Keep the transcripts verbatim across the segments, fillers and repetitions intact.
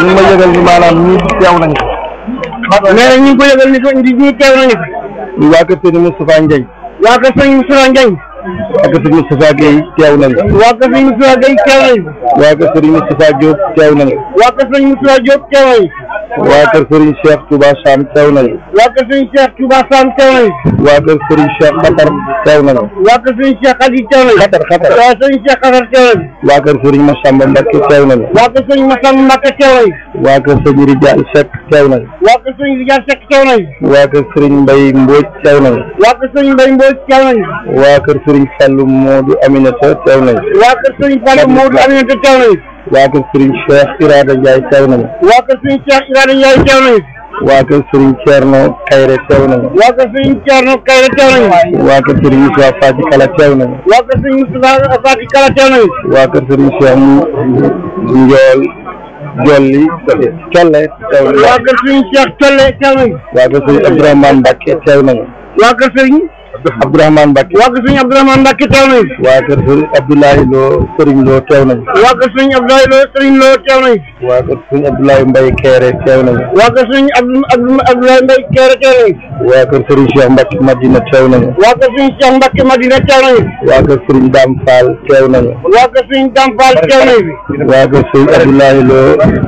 ñu ngi ma yëgal ni maanaam ñii teew nañu ko. nee na ñu ngi ko yëgal ni ko ñii teew nañu ko. ñu waa kër sëñ Moustapha Ndiaye. waa kër sëñ Moustapha Ndiaye. waa kër sëñ Moustapha Gueye teew nañu. waa kër sëñ Moustapha Gueye teew nañu. waa kër sëñ Moustapha Diop teew nañu. waa kër sëñ Moustapha Diop teew nañu. waa kër Serigne Cheikh Touba Sam teew nañu. waa kër Serigne Cheikh Touba Sam teew nañu. waa kër Serigne Cheikh Xatar teew nañu. waa kër Serigne Cheikh Khady teew nañu. Xatar Xatar. waa Serigne Cheikh Xatar teew nañu. waa kër Serigne Massamba Mbacke teew nañu. waa kër Serigne Massamba Mbacke teew nañu. waa kër Serigne Rijal Seck teew nañu. waa kër Serigne Rijal Seck teew nañu. waa kër Serigne Mbaye Mbodj teew nañu. waa kër Serigne Mbaye Mbodj teew nañu. waa kër Serigne Fallou Modou Aminata teew nañu. waa kër Serigne Fallou Modou Aminata teew nañu. waa kër Serigne Cheikh Irada Ndiaye teew nañu. waa kër Serigne Cheikh Irada Ndiaye teew nañu. waa kër Serigne Thierno Kayre teew nañu. waa kër Serigne Thierno Kayre teew nañu. waa kër Serigne Moustapha Fati Kala teew nañu. waa kër Serigne Moustapha Fati Kala teew nañu. waa kër Serigne Cheikh Ndiol Jolli Colle teew nañu. waa kër Serigne Cheikh Colle teew nañu. waa kër Serigne Abdourahmane Mbacke teew nañu. waa kër Serigne Abdourahmane Mbacke. waa kër Serigne Abdourahmane Mbacke teew nañu. waa kër Serigne Abdoulaye Lo Serigne Lo teew nañu. waa kër Serigne Abdoulaye Lo Serigne Lo teew nañu. waa kër Serigne Abdoulaye Mbaye Kéré teew nañu. waa kër Serigne Abdoulaye Mbaye Kéré teew nañu. waa kër Serigne Cheikh Mbacke Madina teew nañu. waa kër Serigne Cheikh Mbacke Madina teew nañu. waa kër Serigne Dame Fall teew nañu. waa kër Serigne Dame Fall teew nañu. waa kër Serigne Abdoulaye Lo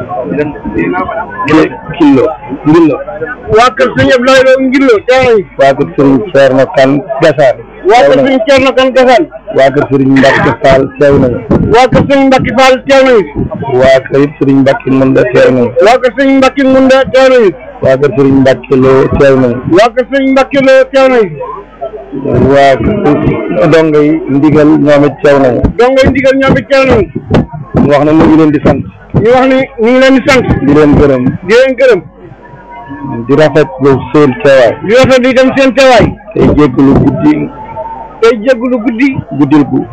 Killo Ngillo. waa kër Serigne Abdoulaye Lo Ngillo teew nañu. waa kër Serigne Thierno Kane Gassane. waa kër Serigne Thierno Kane Gassane. waa kër Serigne Mbacke Fall teew nañu. waa kër Serigne Mbacke Fall teew nañu. waa kër Serigne Mbacke Munda teew nañu. waa kër Serigne Mbacke Munda teew nañu. waa kër Serigne Mbacke Lo teew nañu. waa kër Serigne Mbacke Lo teew nañu. waa kër dongo yi ndigal ñoom it teew nañu. dongo yi ndigal ñoom it teew nañu. ñu wax ne ñu ngi leen di sant. ñu wax ni ñu ngi leen di sant. di leen gërëm. di leen gërëm. di rafetlu seen teewaay. di rafetlu itam seen teewaay. tey jégalu guddi. tey jégalu guddi. guddil gu.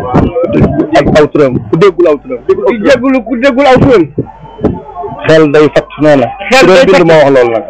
ak aw turam ku déggul aw turam. di jégalu ku déggul aw turam. xel day fatt nee na. xel day fatt ki doon bind moo wax loolu nag.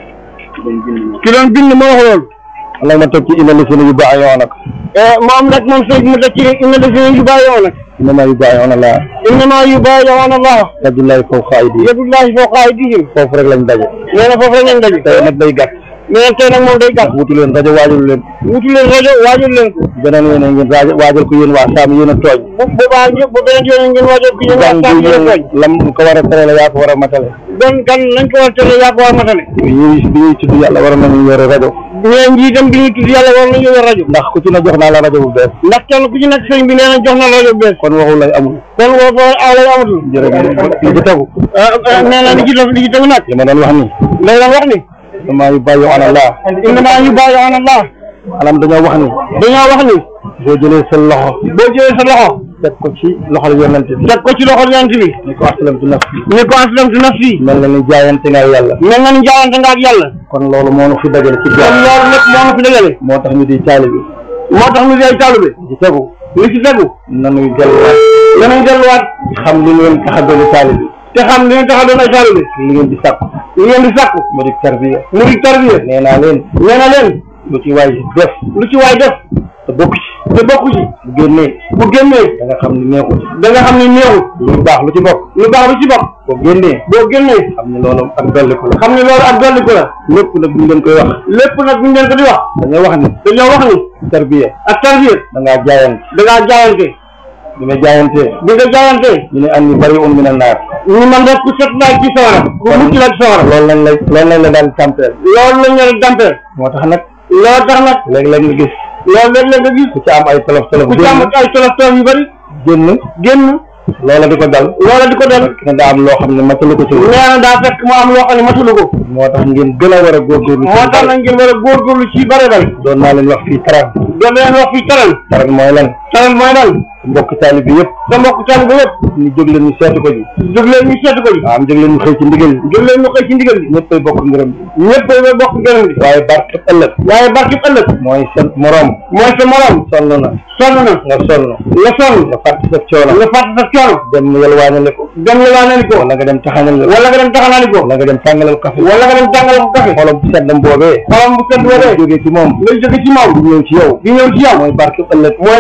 ki doon bind moo wax loolu. nag ma teg ci inna lisina yu baax yoo nag. moom nag moom sëñ bi mu teg ci inna lisina yu baax yoo nag. innama yu baax yoo na laa. innama yu baax yoo na laa. yadullahi fawqa aydihim. yadullahi fawqa aydihim. foofu rek lañ daje. nee na foofu rek lañ daje. tey nag day gàtt. nee na tey nag moom day gàtt. wutu leen rajo waajal leen. wutu leen rajo waajal leen ko. beneen yéen a ngeen rajo waajal ko yéen waa Saam yéen a tooñ. bu boobaa ñëpp bu beneen yoon ngeen waajal ko yéen waa Saam yéen a tooñ. lam ko war a tere la yaa ko war a matale. don kan lañ ko war a tere yaa ko war a matale. ñuy bi ñuy tudd yàlla war nañu yore rajo. ñeen njiitam bi ñuy tudd yàlla war nañu yore rajo. ndax ku ci na jox naa la rajo bu bees. ndax kenn ku ci nekk sëñ bi nee na jox na la rajo bu bees. kon waxul lay amul. kon woo fa aw lay amatul. jërëjëf li ci tegu. nee na li ci li ci tegu nag. li ma doon wax ni. lay doon wax ni. innama yu baax yoo na laa. innama yu baax yoo na laa. maanaam dañoo wax ni. dañoo wax ni. boo jëlee sa loxo. boo jëlee sa loxo. teg ko ci loxol yonent bi. teg ko ci loxol yonent bi. ni ko aslamtu nafsi. ni ko aslamtu nafsi. mel na ni jaayante nga ak yàlla. mel na ni jaayante nga ak yàlla. kon loolu moo nu fi dajale ci kon loolu lépp moo nu fi dajale. moo tax ñu di taalibe. moo tax ñu di ay taalibe. ci tegu. li ci tegu. nanuy delluwaat. nanuy delluwaat. xam li ngeen tax a doon taalibe. te xam li ngeen tax a doon ay taalibe. li ngeen di sàkku. li ngeen di sàkku. mu di tarbiya. mu di tarbiya. nee naa leen. nee na leen. lu ci waay def. lu ci waay def. te bokk ci. te bokku ci. bu génnee. bu génnee. da nga xam ni neexul. da nga xam ni neexul. lu baax lu ci bokk. lu baax lu ci bokk. boo génnee. boo génnee. xam ni loolu ak dolliku la. xam ni loolu ak dolliku la. lépp nag buñ leen koy wax. lépp nag buñ leen ko di wax. dañoo wax ni. dañoo wax ni. tarbiya. ak tarbiya. da ngaa jaayante. da ngaa jaayante. bi nga jaayantee. bi nga jaayantee. ñu ne an ni bari un min an naar. ñu man rek ku set naa ci sawara. ku mucc la ci sawara. loolu lañ lay loolu lañ la daan tàmpeel. loolu lañ leen tàmpeel. moo tax nag. loolu tax nag. léeg-léeg nga gis. loolu léeg-léeg nga gis. ku ci am ay tolof tolof. ku ci am ay tolof tolof yu bari. génn. génn. loola di ko dal. loola di ko dal. ne daa am loo xam ne matalu ko ci. nee na daa fekk mu am loo xam ne matalu ko. moo tax ngeen gën a war a góorgóorlu. moo tax nag ngeen war a góorgóorlu ci bare bare. doon naa leen wax fii taran. doon leen wax fii taran. taran mooy lan. taran mooy lan. mbokk taalibe bi yëpp. sa mbokk taalibe bi yëpp. ñu jóg leen ñu seetu ko ji. jóg leen ñu seetu ko ji. waaw jóg leen ñu xëy ci ndigal. jóg leen ñu xëy ci ndigal bi. ñëppay bokk ngërëm. ñëppay bokk ngërëm bi. waaye barkeb ëllëg. waaye barkeb ëllëg. mooy sa morom. mooy sa morom. sonn na. sonn na. nga sonn. nga sonn. nga fàtte sa coono. nga fàtte sa coono. dem yalwaanale ko. dem yalwaanale ko. wala nga dem taxanal ko. wala nga dem taxanali ko. wala nga dem tàngalal café. wala nga dem tàngalal ko café. xolam bu seddam boobee. xolam bu sedd boobee. jógee ci moom. lay jóge ci moom. di ñëw ci yow. di ñëw ci yow. mooy barkeb ëllëg. mooy barkeb ëllëg.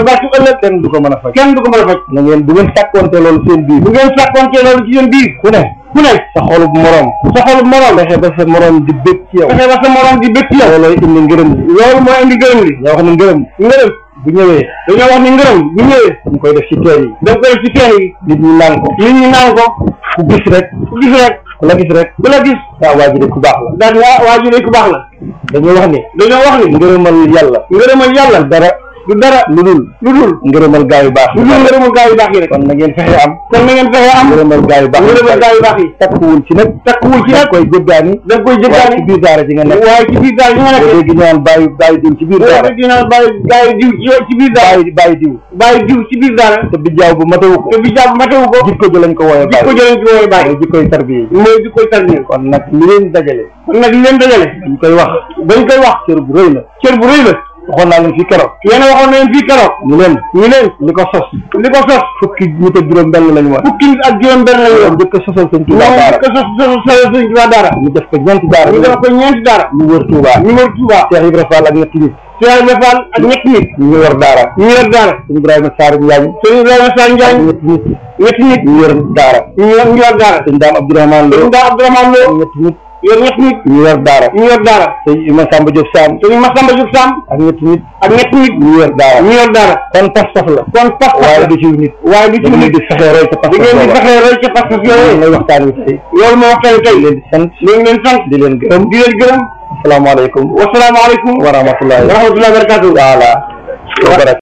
ëllëg kenn du ko mën a faj kenn du ko mën a faj na ngeen bu ngeen sàkkoonte loolu seen biir bu ngeen sàkkoonte loolu ci seen biir ku ne ku ne sa xolub morom sa xolub morom fexe ba sa morom di bëgg ci yow fexe ba sa morom di bëgg ci yow loolooy indi ngërëm li loolu mooy indi ngërëm li ñoo wax ne ngërëm ngërëm bu ñëwee dañoo wax ni ngërëm bu ñëwee ñu koy def ci teen yi dañ koy def ci teen yi nit ñi naan ko nit ñi naan ko ku gis rek ku gis rek ku la gis rek ku la gis waaw waa ji de ku baax la daal waa waa ji de ku baax la dañoo wax ni dañoo wax ni ngërëmal yàlla ngërëmal yàlla dara du dara lu dul lu dul ngërëmal gaa yu baax lu dul ngërëmal gaa yu baax yi rek kon na ngeen fexe am kon na ngeen fexe am ngërëmal gaa yu baax ngërëmal gaa yu baax yi takkuwul ci nag takkuwul ci nag koy jëggaani da koy waaye jëggaani ci biir daara ji nga nekk waaye ci biir daara ji nga nekk léegi ñu naan bàyyi bàyyi diw ci biir daara léegi ñu naan bàyyi gaa yi diw ci biir daara bàyyi bàyyi diw bàyyi diw ci biir daara te bijjaaw bu matewu ko te bijjaaw bu matewu ko jikko ji lañ ko wooyee bàyyi jikko jëleen ci wooyee bàyyi mooy jikkoy tarbiya yi mooy jikkoy tarbiya kon nag li leen dajale kon nag li leen dajale dañ koy wax dañ koy wax cër bu rëy la cër bu rëy la waxoon naa leen fii keroog yéen a waxoon na leen fii keroog ñu leen ñu leen li ko sos li ko sos fukki nit ak juróom benn lañu woon fukki nit ak juróom benn lañu woon njëkk a sosal sëñ Tuubaa daara ko sos sos sos sëñ Tuubaa daara ñu def ko ñeenti daara ñu def ko ñeenti daara ñu wër Tuubaa ñu wër Tuubaa Cheikh Ibrahima Fall ak ñetti nit Cheikh Ibrahima Fall ak ñetti nit ñu wër daara ñu wër daara sëñ Ibrahima Sarr Njaañ sëñ Ibrahima Sarr Njaañ ñetti nit ñetti nit ñu wër daara ñu ñu wër daara sëñ Daam Abdourahmane Lo sëñ Daam Abdourahmane Lo ñetti nit yor ñetti nit ñu wër daara ñu wër daara sëñ Massamba Diop Sam sëñ Massamba Diop Sam ak ñetti nit ak ñetti nit ñu wër daara ñu wër daara kon pas-pas la kon pas waaye du ci nit waaye du ci dañuy nit di fexe roy ca da ngeen di pas-pas fexe roy ca pas-pas yooyu mooy waxtaan wi tey loolu moo waxtaan tey leen di sant ñu ngi leen sant di leen gërëm di leen gërëm asalaamaaleykum wasalaamaaleykum wa rahmatullahi wa rahmatullahi wa barakatuh wa barakatuh